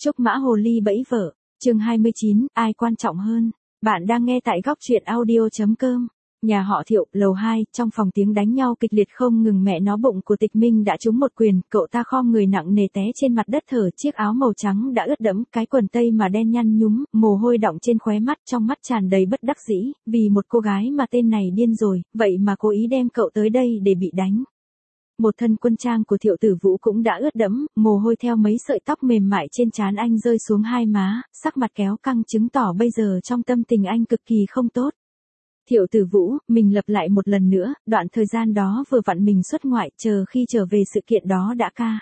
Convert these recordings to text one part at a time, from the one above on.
Trúc Mã Hồ Ly bẫy vợ, chương 29, ai quan trọng hơn? Bạn đang nghe tại góc truyện audio.com. Nhà họ Thiệu, lầu 2, trong phòng tiếng đánh nhau kịch liệt không ngừng. Mẹ nó bụng của Tịch Minh đã trúng một quyền, cậu ta khom người nặng nề té trên mặt đất thở, chiếc áo màu trắng đã ướt đẫm, cái quần tây mà đen nhăn nhúm, mồ hôi đọng trên khóe mắt, trong mắt tràn đầy bất đắc dĩ, vì một cô gái mà tên này điên rồi, vậy mà cố ý đem cậu tới đây để bị đánh. Một thân quân trang của Thiệu Tử Vũ cũng đã ướt đẫm, mồ hôi theo mấy sợi tóc mềm mại trên trán anh rơi xuống hai má, sắc mặt kéo căng chứng tỏ bây giờ trong tâm tình anh cực kỳ không tốt. Thiệu Tử Vũ, mình lặp lại một lần nữa, đoạn thời gian đó vừa vặn mình xuất ngoại, chờ khi trở về sự kiện đó đã ca.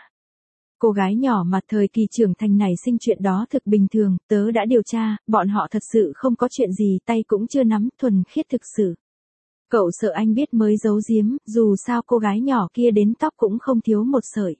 Cô gái nhỏ mà thời kỳ trưởng thành này sinh chuyện đó thực bình thường, tớ đã điều tra, bọn họ thật sự không có chuyện gì, tay cũng chưa nắm, thuần khiết thực sự. Cậu sợ anh biết mới giấu giếm, dù sao cô gái nhỏ kia đến tóc cũng không thiếu một sợi.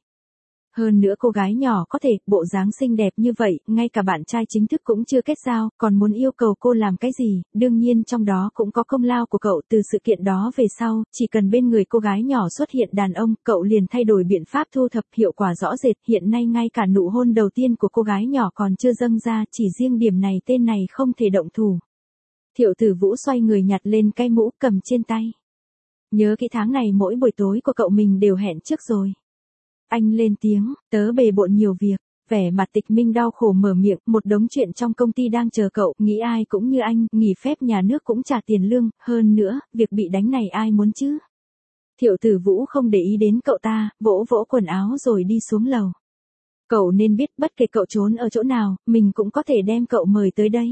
Hơn nữa cô gái nhỏ có thể, bộ dáng xinh đẹp như vậy, ngay cả bạn trai chính thức cũng chưa kết giao, còn muốn yêu cầu cô làm cái gì, đương nhiên trong đó cũng có công lao của cậu. Từ sự kiện đó về sau, chỉ cần bên người cô gái nhỏ xuất hiện đàn ông, cậu liền thay đổi biện pháp thu thập, hiệu quả rõ rệt. Hiện nay ngay cả nụ hôn đầu tiên của cô gái nhỏ còn chưa dâng ra, chỉ riêng điểm này tên này không thể động thủ. Thiệu Tử Vũ xoay người nhặt lên cái mũ cầm trên tay. Nhớ cái tháng này mỗi buổi tối của cậu mình đều hẹn trước rồi. Anh lên tiếng, tớ bề bộn nhiều việc. Vẻ mặt Tịch Minh đau khổ mở miệng, một đống chuyện trong công ty đang chờ cậu, nghĩ ai cũng như anh, nghỉ phép nhà nước cũng trả tiền lương, hơn nữa, việc bị đánh này ai muốn chứ. Thiệu Tử Vũ không để ý đến cậu ta, vỗ vỗ quần áo rồi đi xuống lầu. Cậu nên biết bất kể cậu trốn ở chỗ nào, mình cũng có thể đem cậu mời tới đây.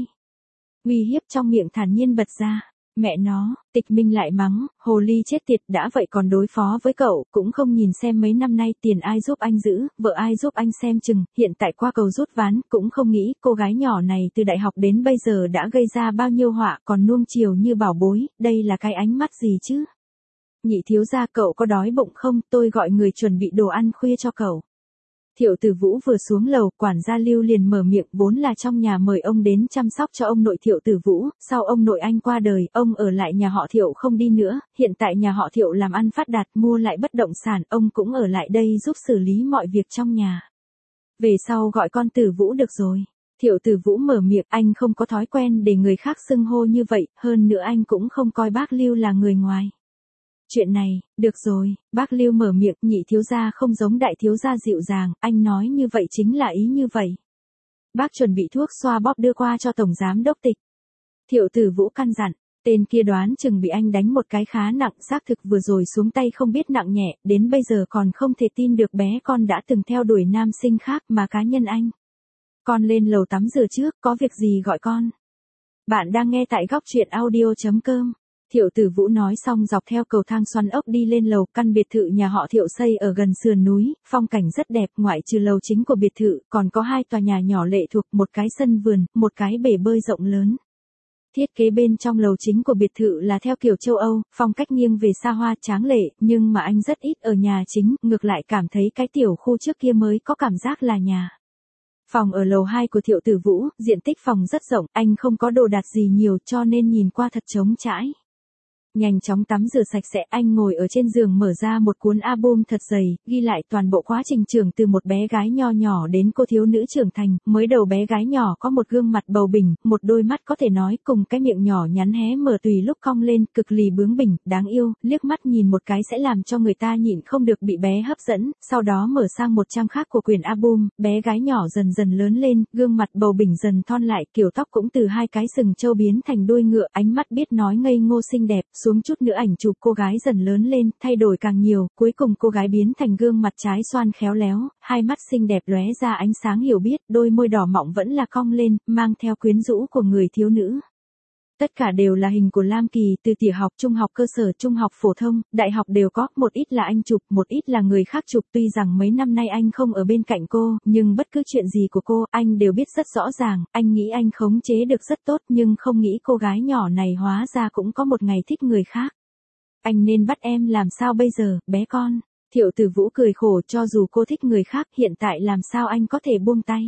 Uy hiếp trong miệng thản nhiên bật ra. Mẹ nó, Tịch Minh lại mắng, hồ ly chết tiệt, đã vậy còn đối phó với cậu, cũng không nhìn xem mấy năm nay tiền ai giúp anh giữ, vợ ai giúp anh xem chừng, hiện tại qua cầu rút ván, cũng không nghĩ cô gái nhỏ này từ đại học đến bây giờ đã gây ra bao nhiêu họa, còn nuông chiều như bảo bối, đây là cái ánh mắt gì chứ? Nhị thiếu gia, cậu có đói bụng không, tôi gọi người chuẩn bị đồ ăn khuya cho cậu. Thiệu Tử Vũ vừa xuống lầu, quản gia Lưu liền mở miệng, vốn là trong nhà mời ông đến chăm sóc cho ông nội Thiệu Tử Vũ, sau ông nội anh qua đời, ông ở lại nhà họ Thiệu không đi nữa, hiện tại nhà họ Thiệu làm ăn phát đạt, mua lại bất động sản, ông cũng ở lại đây giúp xử lý mọi việc trong nhà. Về sau gọi con Tử Vũ được rồi. Thiệu Tử Vũ mở miệng, anh không có thói quen để người khác xưng hô như vậy, hơn nữa anh cũng không coi bác Lưu là người ngoài. Chuyện này, được rồi, bác Lưu mở miệng, nhị thiếu gia không giống đại thiếu gia dịu dàng, anh nói như vậy chính là ý như vậy. Bác chuẩn bị thuốc xoa bóp đưa qua cho Tổng Giám Đốc Tịch. Thiệu Tử Vũ căn dặn, tên kia đoán chừng bị anh đánh một cái khá nặng, xác thực vừa rồi xuống tay không biết nặng nhẹ, đến bây giờ còn không thể tin được bé con đã từng theo đuổi nam sinh khác mà cá nhân anh. Con lên lầu tắm rửa trước, có việc gì gọi con. Bạn đang nghe tại góc truyện audio.com. Thiệu Tử Vũ nói xong dọc theo cầu thang xoắn ốc đi lên lầu. Căn biệt thự nhà họ Thiệu xây ở gần sườn núi, phong cảnh rất đẹp, ngoại trừ lầu chính của biệt thự, còn có hai tòa nhà nhỏ lệ thuộc, một cái sân vườn, một cái bể bơi rộng lớn. Thiết kế bên trong lầu chính của biệt thự là theo kiểu châu Âu, phong cách nghiêng về xa hoa tráng lệ, nhưng mà anh rất ít ở nhà chính, ngược lại cảm thấy cái tiểu khu trước kia mới có cảm giác là nhà. Phòng ở lầu 2 của Thiệu Tử Vũ, diện tích phòng rất rộng, anh không có đồ đạc gì nhiều cho nên nhìn qua thật trống trải. Nhanh chóng tắm rửa sạch sẽ, anh ngồi ở trên giường mở ra một cuốn album thật dày, ghi lại toàn bộ quá trình trưởng từ một bé gái nho nhỏ đến cô thiếu nữ trưởng thành. Mới đầu bé gái nhỏ có một gương mặt bầu bỉnh, một đôi mắt có thể nói cùng cái miệng nhỏ nhắn hé mở tùy lúc cong lên, cực lì bướng bỉnh, đáng yêu, liếc mắt nhìn một cái sẽ làm cho người ta nhịn không được bị bé hấp dẫn. Sau đó mở sang một trang khác của quyển album, bé gái nhỏ dần dần lớn lên, gương mặt bầu bỉnh dần thon lại, kiểu tóc cũng từ hai cái sừng trâu biến thành đuôi ngựa, ánh mắt biết nói ngây ngô xinh đẹp. Xuống chút nữa ảnh chụp cô gái dần lớn lên, thay đổi càng nhiều, cuối cùng cô gái biến thành gương mặt trái xoan khéo léo, hai mắt xinh đẹp lóe ra ánh sáng hiểu biết, đôi môi đỏ mọng vẫn là cong lên, mang theo quyến rũ của người thiếu nữ. Tất cả đều là hình của Lam Kỳ, từ tiểu học, trung học cơ sở, trung học phổ thông, đại học đều có, một ít là anh chụp, một ít là người khác chụp. Tuy rằng mấy năm nay anh không ở bên cạnh cô, nhưng bất cứ chuyện gì của cô, anh đều biết rất rõ ràng, anh nghĩ anh khống chế được rất tốt, nhưng không nghĩ cô gái nhỏ này hóa ra cũng có một ngày thích người khác. Anh nên bắt em làm sao bây giờ, bé con? Thiệu Tử Vũ cười khổ, cho dù cô thích người khác, hiện tại làm sao anh có thể buông tay?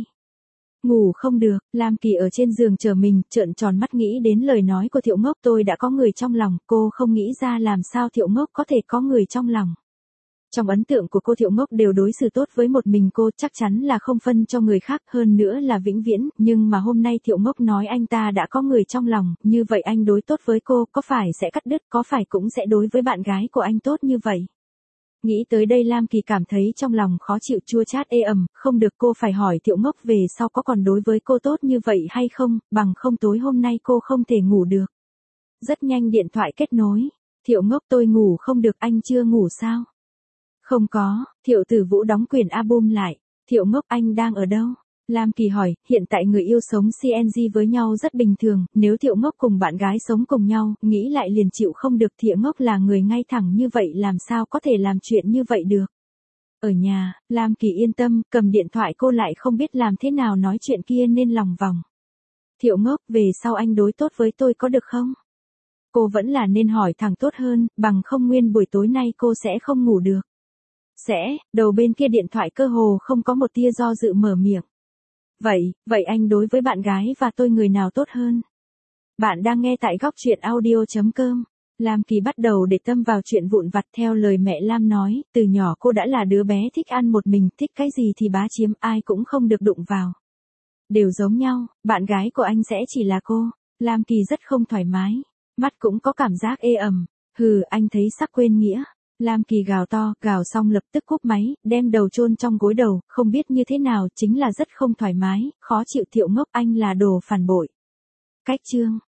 Ngủ không được, Lam Kỳ ở trên giường chờ mình, trợn tròn mắt nghĩ đến lời nói của Thiệu Ngốc, tôi đã có người trong lòng, cô không nghĩ ra làm sao Thiệu Ngốc có thể có người trong lòng. Trong ấn tượng của cô Thiệu Ngốc đều đối xử tốt với một mình cô, chắc chắn là không phân cho người khác, hơn nữa là vĩnh viễn, nhưng mà hôm nay Thiệu Ngốc nói anh ta đã có người trong lòng, như vậy anh đối tốt với cô, có phải sẽ cắt đứt, có phải cũng sẽ đối với bạn gái của anh tốt như vậy? Nghĩ tới đây Lam Kỳ cảm thấy trong lòng khó chịu chua chát ê ẩm, không được, cô phải hỏi Thiệu Ngốc về sau có còn đối với cô tốt như vậy hay không, bằng không tối hôm nay cô không thể ngủ được. Rất nhanh điện thoại kết nối. Thiệu Ngốc, tôi ngủ không được, anh chưa ngủ sao? Không có, Thiệu Tử Vũ đóng quyển album lại. Thiệu Ngốc, anh đang ở đâu? Lam Kỳ hỏi, hiện tại người yêu sống CNG với nhau rất bình thường, nếu Thiệu Ngốc cùng bạn gái sống cùng nhau, nghĩ lại liền chịu không được. Thiệu Ngốc là người ngay thẳng như vậy, làm sao có thể làm chuyện như vậy được? Ở nhà, Lam Kỳ yên tâm, cầm điện thoại cô lại không biết làm thế nào nói chuyện kia nên lòng vòng. Thiệu Ngốc, về sau anh đối tốt với tôi có được không? Cô vẫn là nên hỏi thẳng tốt hơn, bằng không nguyên buổi tối nay cô sẽ không ngủ được. Sẽ, đầu bên kia điện thoại cơ hồ không có một tia do dự mở miệng. Vậy anh đối với bạn gái và tôi người nào tốt hơn? Bạn đang nghe tại góc truyện audio.com. Lam Kỳ bắt đầu để tâm vào chuyện vụn vặt, theo lời mẹ Lam nói, từ nhỏ cô đã là đứa bé thích ăn một mình, thích cái gì thì bá chiếm, ai cũng không được đụng vào. Đều giống nhau, bạn gái của anh sẽ chỉ là cô. Lam Kỳ rất không thoải mái, mắt cũng có cảm giác ê ẩm. Hừ, anh thấy sắc quên nghĩa. Lam Kỳ gào to, gào xong lập tức cúp máy, đem đầu chôn trong gối đầu, không biết như thế nào, chính là rất không thoải mái, khó chịu. Thiệu Ngốc, anh là đồ phản bội. Cách chương